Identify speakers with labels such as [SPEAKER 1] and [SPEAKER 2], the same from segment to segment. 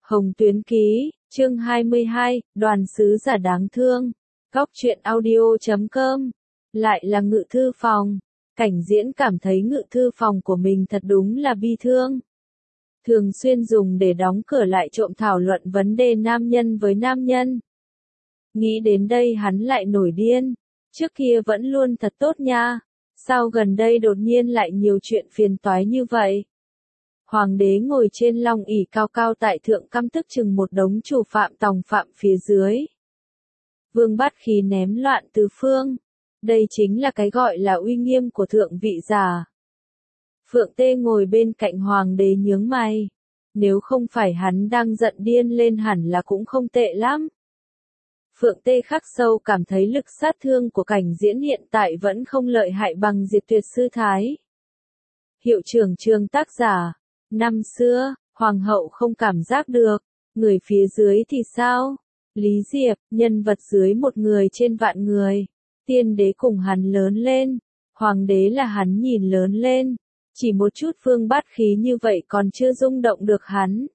[SPEAKER 1] Hồng Tuyến Ký, chương 22, đoàn sứ giả đáng thương. Góc truyện audio.com. Lại là Ngự Thư Phòng. Cảnh Diễn cảm thấy Ngự Thư Phòng của mình thật đúng là bi thương. Thường xuyên dùng để đóng cửa lại trộm thảo luận vấn đề nam nhân với nam nhân. Nghĩ đến đây hắn lại nổi điên. Trước kia vẫn luôn thật tốt nha. Sao gần đây đột nhiên lại nhiều chuyện phiền toái như vậy? Hoàng đế ngồi trên long ỷ cao cao tại thượng căm tức chừng một đống chủ phạm tòng phạm phía dưới. Vương Bát Khí ném loạn tứ phương. Đây chính là cái gọi là uy nghiêm của thượng vị giả. Phượng Tê ngồi bên cạnh hoàng đế nhướng mày. Nếu không phải hắn đang giận điên lên hẳn là cũng không tệ lắm. Phượng Tê khắc sâu cảm thấy lực sát thương của Cảnh Diễn hiện tại vẫn không lợi hại bằng Diệt Tuyệt Sư Thái. Hiệu trưởng chương tác giả. Năm xưa, hoàng hậu không cảm giác được, người phía dưới thì sao? Lý Diệp, nhân vật dưới một người trên vạn người. Tiên đế cùng hắn lớn lên, hoàng đế là hắn nhìn lớn lên. Chỉ một chút Vương Bát Khí như vậy còn chưa rung động được hắn.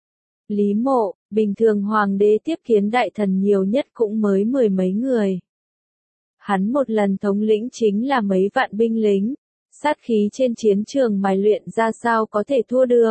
[SPEAKER 1] Lý Mộ, bình thường hoàng đế tiếp kiến đại thần nhiều nhất cũng mới mười mấy người. Hắn một lần thống lĩnh chính là mấy vạn binh lính. Sát khí trên chiến trường mài luyện ra sao có thể thua được.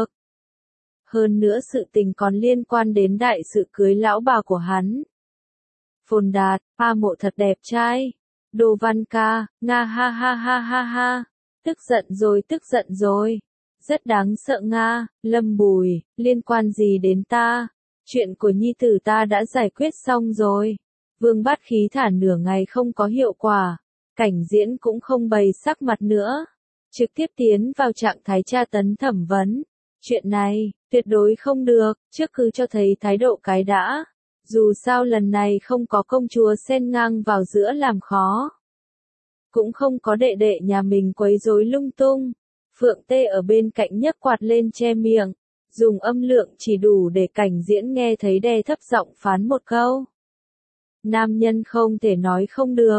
[SPEAKER 1] Hơn nữa sự tình còn liên quan đến đại sự cưới lão bà của hắn. Phồn Đạt, A Mộ thật đẹp trai. Đô Văn Ca, Nga ha ha ha ha ha. Tức giận rồi. Rất đáng sợ Nga, Lâm Bùi, liên quan gì đến ta? Chuyện của nhi tử ta đã giải quyết xong rồi. Vương Bát Khí thả nửa ngày không có hiệu quả. Cảnh Diễn cũng không bày sắc mặt nữa. Trực tiếp tiến vào trạng thái tra tấn thẩm vấn. Chuyện này, tuyệt đối không được, trước cứ cho thấy thái độ cái đã. Dù sao lần này không có công chúa xen ngang vào giữa làm khó. Cũng không có đệ đệ nhà mình quấy rối lung tung. Phượng Tê ở bên cạnh nhấc quạt lên che miệng. Dùng âm lượng chỉ đủ để Cảnh Diễn nghe thấy đe thấp giọng phán một câu. Nam nhân không thể nói không được.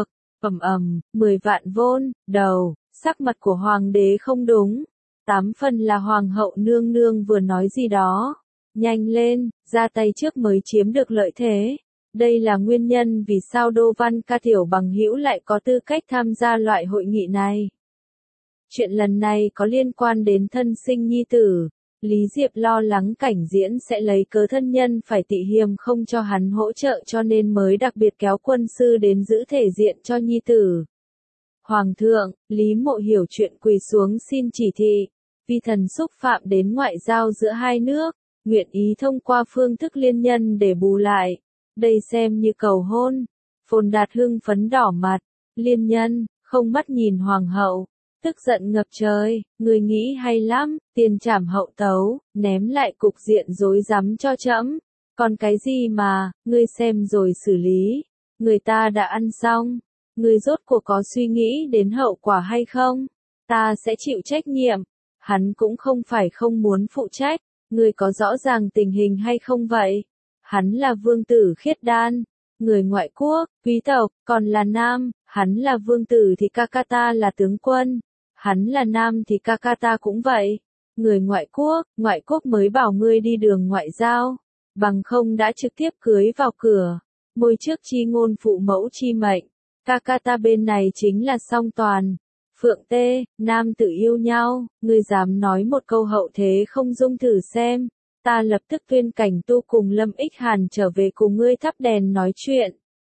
[SPEAKER 1] 10 vạn vôn, đầu. Sắc mặt của hoàng đế không đúng. 8 phần là hoàng hậu nương nương vừa nói gì đó. Nhanh lên, ra tay trước mới chiếm được lợi thế. Đây là nguyên nhân vì sao Đô Văn Ca tiểu bằng hữu lại có tư cách tham gia loại hội nghị này. Chuyện lần này có liên quan đến thân sinh nhi tử. Lý Diệp lo lắng Cảnh Diễn sẽ lấy cớ thân nhân phải tị hiềm không cho hắn hỗ trợ cho nên mới đặc biệt kéo quân sư đến giữ thể diện cho nhi tử. Hoàng thượng, Lý Mộ hiểu chuyện quỳ xuống xin chỉ thị, vì thần xúc phạm đến ngoại giao giữa hai nước, nguyện ý thông qua phương thức liên nhân để bù lại. Đây xem như cầu hôn. Phồn Đạt hưng phấn đỏ mặt, liên nhân, không mắt nhìn hoàng hậu, tức giận ngập trời, người nghĩ hay lắm, tiền trảm hậu tấu, ném lại cục diện rối rắm cho trẫm. Còn cái gì mà, ngươi xem rồi xử lý, người ta đã ăn xong. Ngươi rốt cuộc có suy nghĩ đến hậu quả hay không? Ta sẽ chịu trách nhiệm. Hắn cũng không phải không muốn phụ trách. Ngươi có rõ ràng tình hình hay không vậy? Hắn là vương tử Khiết Đan. Người ngoại quốc, quý tộc, còn là nam. Hắn là vương tử thì Kakata là tướng quân. Hắn là nam thì Kakata cũng vậy. Người ngoại quốc mới bảo ngươi đi đường ngoại giao. Bằng không đã trực tiếp cưới vào cửa. Môi trước chi ngôn phụ mẫu chi mệnh. Kakata bên này chính là song toàn. Phượng Tê, nam tử yêu nhau, ngươi dám nói một câu hậu thế không dung thử xem. Ta lập tức tuyên Cảnh Tu cùng Lâm Ích Hàn trở về cùng ngươi thắp đèn nói chuyện.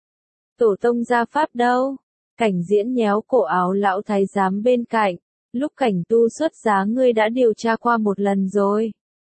[SPEAKER 1] Tổ tông gia pháp đâu? Cảnh Diễn nhéo cổ áo lão thái giám bên cạnh. Lúc Cảnh Tu xuất giá ngươi đã điều tra qua một lần rồi.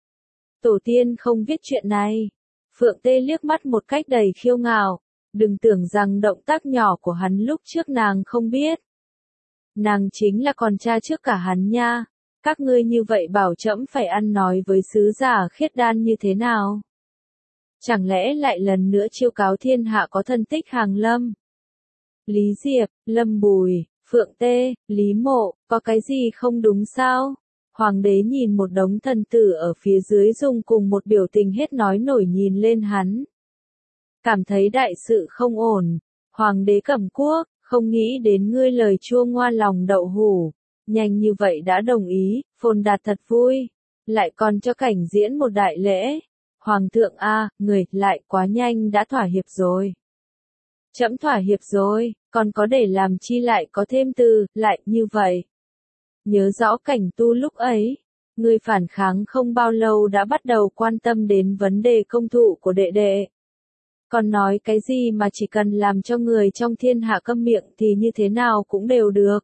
[SPEAKER 1] Tổ tiên không viết chuyện này. Phượng Tê liếc mắt một cách đầy khiêu ngạo. Đừng tưởng rằng động tác nhỏ của hắn lúc trước nàng không biết. Nàng chính là con cha trước cả hắn nha. Các ngươi như vậy bảo trẫm phải ăn nói với sứ giả Khiết Đan như thế nào? Chẳng lẽ lại lần nữa chiêu cáo thiên hạ có thân tích hàng lâm? Lý Diệp, Lâm Bùi, Phượng Tê, Lý Mộ, có cái gì không đúng sao? Hoàng đế nhìn một đống thần tử ở phía dưới dùng cùng một biểu tình hết nói nổi nhìn lên hắn. Cảm thấy đại sự không ổn. Hoàng đế Cẩm Quốc, không nghĩ đến ngươi lời chua ngoa lòng đậu hủ. Nhanh như vậy đã đồng ý, Phồn Đạt thật vui. Lại còn cho Cảnh Diễn một đại lễ. Hoàng thượng a, người lại quá nhanh đã thỏa hiệp rồi. Trẫm thỏa hiệp rồi, còn có để làm chi lại có thêm từ, lại như vậy. Nhớ rõ cảnh tu lúc ấy, người phản kháng không bao lâu đã bắt đầu quan tâm đến vấn đề công thụ của đệ đệ. Còn nói cái gì mà chỉ cần làm cho người trong thiên hạ câm miệng thì như thế nào cũng đều được.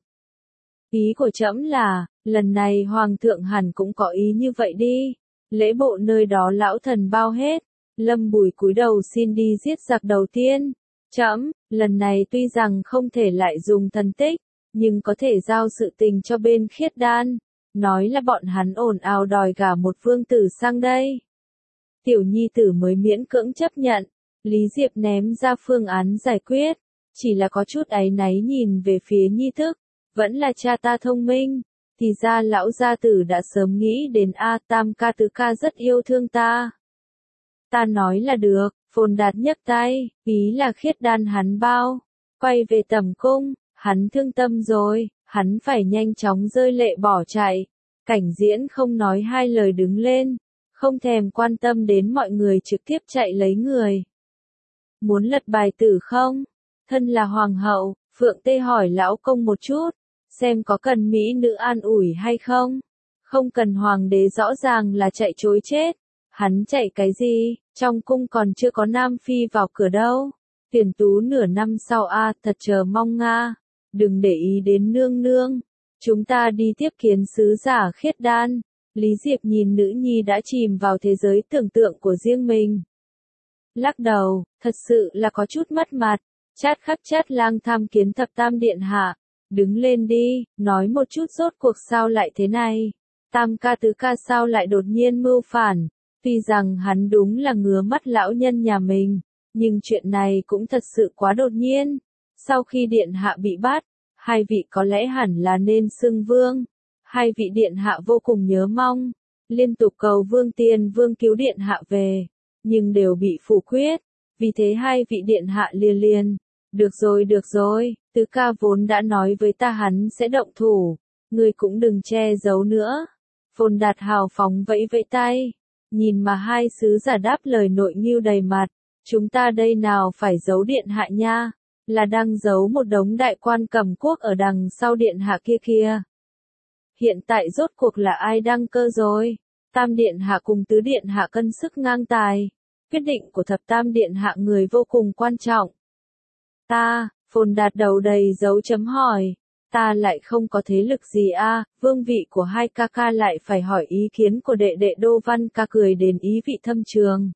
[SPEAKER 1] Ý của trẫm là, lần này hoàng thượng hẳn cũng có ý như vậy đi. Lễ bộ nơi đó lão thần bao hết. Lâm Bùi cúi đầu xin đi giết giặc đầu tiên. Trẫm, lần này tuy rằng không thể lại dùng thần tích, nhưng có thể giao sự tình cho bên Khiết Đan. Nói là bọn hắn ồn ào đòi gả một vương tử sang đây. Tiểu nhi tử mới miễn cưỡng chấp nhận. Lý Diệp ném ra phương án giải quyết. Chỉ là có chút áy náy nhìn về phía nhi thức. Vẫn là cha ta thông minh. Thì ra lão gia tử đã sớm nghĩ đến tam ca tứ ca rất yêu thương ta. Ta nói là được, Phồn Đạt nhấc tay, ý là Khiết Đan hắn bao. Quay về tẩm cung, hắn thương tâm rồi, hắn phải nhanh chóng rơi lệ bỏ chạy. Cảnh Diễn không nói hai lời đứng lên, không thèm quan tâm đến mọi người trực tiếp chạy lấy người. Muốn lật bài tử không? Thân là hoàng hậu, Phượng Tê hỏi lão công một chút, xem có cần mỹ nữ an ủi hay không? Không cần, hoàng đế rõ ràng là chạy trối chết. Hắn chạy cái gì, trong cung còn chưa có nam phi vào cửa đâu. Tuyển tú nửa năm sau thật chờ mong nga. Đừng để ý đến nương nương. Chúng ta đi tiếp kiến sứ giả Khiết Đan. Lý Diệp nhìn nữ nhi đã chìm vào thế giới tưởng tượng của riêng mình. Lắc đầu, thật sự là có chút mất mặt. Chát khắc chát lang tham kiến thập tam điện hạ. Đứng lên đi, nói một chút rốt cuộc sao lại thế này. Tam ca tứ ca sao lại đột nhiên mưu phản. Tuy rằng hắn đúng là ngứa mắt lão nhân nhà mình, nhưng chuyện này cũng thật sự quá đột nhiên. Sau khi điện hạ bị bắt, hai vị có lẽ hẳn là nên xưng vương. Hai vị điện hạ vô cùng nhớ mong, liên tục cầu Vương Tiên Vương cứu điện hạ về, nhưng đều bị phủ quyết. Vì thế hai vị điện hạ liền. Được rồi, tứ ca vốn đã nói với ta hắn sẽ động thủ, ngươi cũng đừng che giấu nữa. Phồn Đạt hào phóng vẫy vẫy tay. Nhìn mà hai sứ giả đáp lời nội nghiêu đầy mặt, chúng ta đây nào phải giấu điện hạ nha, là đang giấu một đống đại quan cầm quốc ở đằng sau điện hạ kia. Hiện tại rốt cuộc là ai đăng cơ rồi? Tam điện hạ cùng tứ điện hạ cân sức ngang tài. Quyết định của thập tam điện hạ người vô cùng quan trọng. Phồn Đạt đầu đầy dấu chấm hỏi. Ta lại không có thế lực gì vương vị của hai ca ca lại phải hỏi ý kiến của đệ đệ Đô Văn ca, cười đến ý vị thâm trường.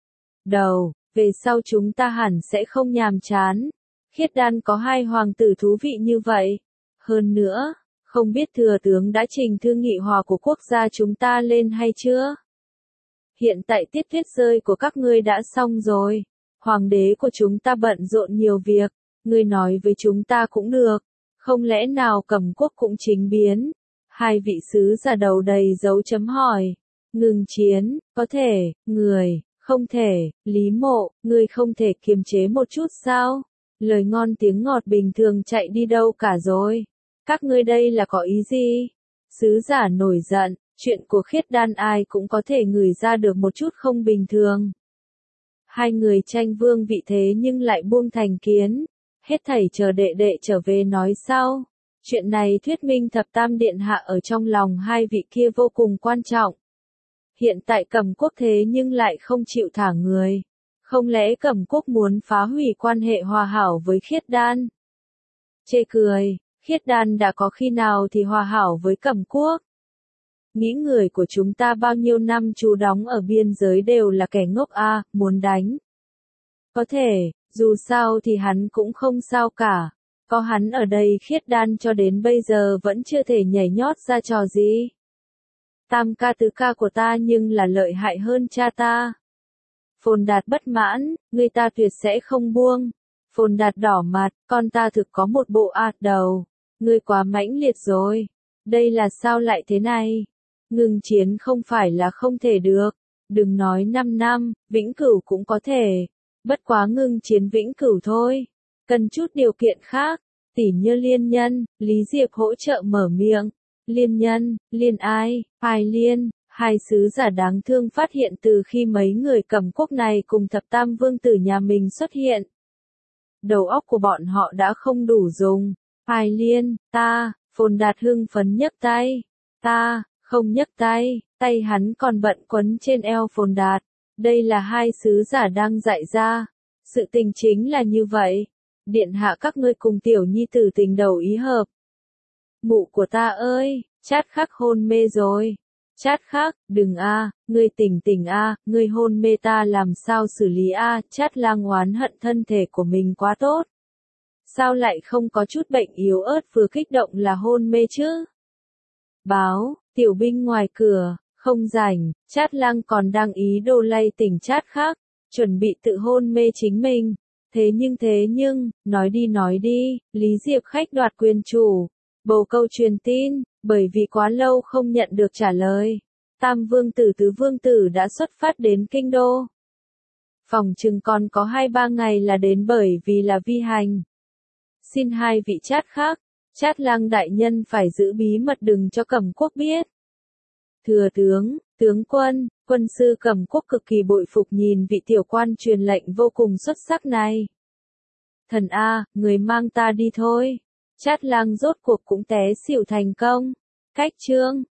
[SPEAKER 1] Về sau chúng ta hẳn sẽ không nhàm chán. Khiết Đan có hai hoàng tử thú vị như vậy. Hơn nữa, không biết thừa tướng đã trình thư nghị hòa của quốc gia chúng ta lên hay chưa? Hiện tại tiết tuyết rơi của các ngươi đã xong rồi. Hoàng đế của chúng ta bận rộn nhiều việc, ngươi nói với chúng ta cũng được. Không lẽ nào Cẩm quốc cũng chính biến? Hai vị sứ giả đầu đầy dấu chấm hỏi. Ngừng chiến, có thể, người, không thể, Lý Mộ, ngươi không thể kiềm chế một chút sao? Lời ngon tiếng ngọt bình thường chạy đi đâu cả rồi? Các ngươi đây là có ý gì? Sứ giả nổi giận, chuyện của Khiết Đan ai cũng có thể ngửi ra được một chút không bình thường. Hai người tranh vương vị thế nhưng lại buông thành kiến. Hết thảy chờ đệ đệ trở về nói sau. Chuyện này thuyết minh thập tam điện hạ ở trong lòng hai vị kia vô cùng quan trọng. Hiện tại Cẩm quốc thế nhưng lại không chịu thả người. Không lẽ Cẩm quốc muốn phá hủy quan hệ hòa hảo với Khiết Đan? Chê cười, Khiết Đan đã có khi nào thì hòa hảo với Cẩm quốc? Nghĩ người của chúng ta bao nhiêu năm trú đóng ở biên giới đều là kẻ ngốc muốn đánh. Có thể, dù sao thì hắn cũng không sao cả. Có hắn ở đây Khiết Đan cho đến bây giờ vẫn chưa thể nhảy nhót ra trò gì. Tam ca tứ ca của ta nhưng là lợi hại hơn cha ta. Phồn Đạt bất mãn, người ta tuyệt sẽ không buông. Phồn Đạt đỏ mặt, con ta thực có một bộ đầu. Ngươi quá mãnh liệt rồi. Đây là sao lại thế này? Ngừng chiến không phải là không thể được. Đừng nói 5 năm, vĩnh cửu cũng có thể. Bất quá ngừng chiến vĩnh cửu thôi. Cần chút điều kiện khác. Tỉ như liên nhân, Lý Diệp hỗ trợ mở miệng. Liên nhân, liên ai, ai liên, Hai sứ giả đáng thương phát hiện từ khi mấy người Cẩm Quốc này cùng thập tam vương tử nhà mình xuất hiện. Đầu óc của bọn họ đã không đủ dùng. Ai Liên, ta, Phồn Đạt hưng phấn nhấc tay. Ta, không nhấc tay, tay hắn còn bận quấn trên eo Phồn Đạt. Đây là hai sứ giả đang dạy ra. Sự tình chính là như vậy. Điện hạ các ngươi cùng tiểu nhi tử tình đầu ý hợp. Mụ của ta ơi, Chát Khắc hôn mê rồi. Chát Khắc, đừng a, ngươi tỉnh tỉnh a, ngươi hôn mê ta làm sao xử lý a? Chát Lang oán hận thân thể của mình quá tốt. Sao lại không có chút bệnh yếu ớt vừa kích động là hôn mê chứ? Báo, tiểu binh ngoài cửa, không rảnh, Chát Lang còn đang ý đồ lay tỉnh Chát Khắc, chuẩn bị tự hôn mê chính mình. Thế nhưng, nói đi, Lý Diệp khách đoạt quyền chủ. Bầu câu truyền tin, bởi vì quá lâu không nhận được trả lời. Tam vương tử tứ vương tử đã xuất phát đến kinh đô. Phòng chừng còn có 2-3 ngày là đến bởi vì là vi hành. Xin hai vị Chát Khắc, Chát Lang đại nhân phải giữ bí mật đừng cho Cẩm Quốc biết. Thừa tướng, tướng quân, quân sư Cẩm Quốc cực kỳ bội phục nhìn vị tiểu quan truyền lệnh vô cùng xuất sắc này. Thần A, người mang ta đi thôi. Chát Lang rốt cuộc cũng té xỉu thành công. Cách chương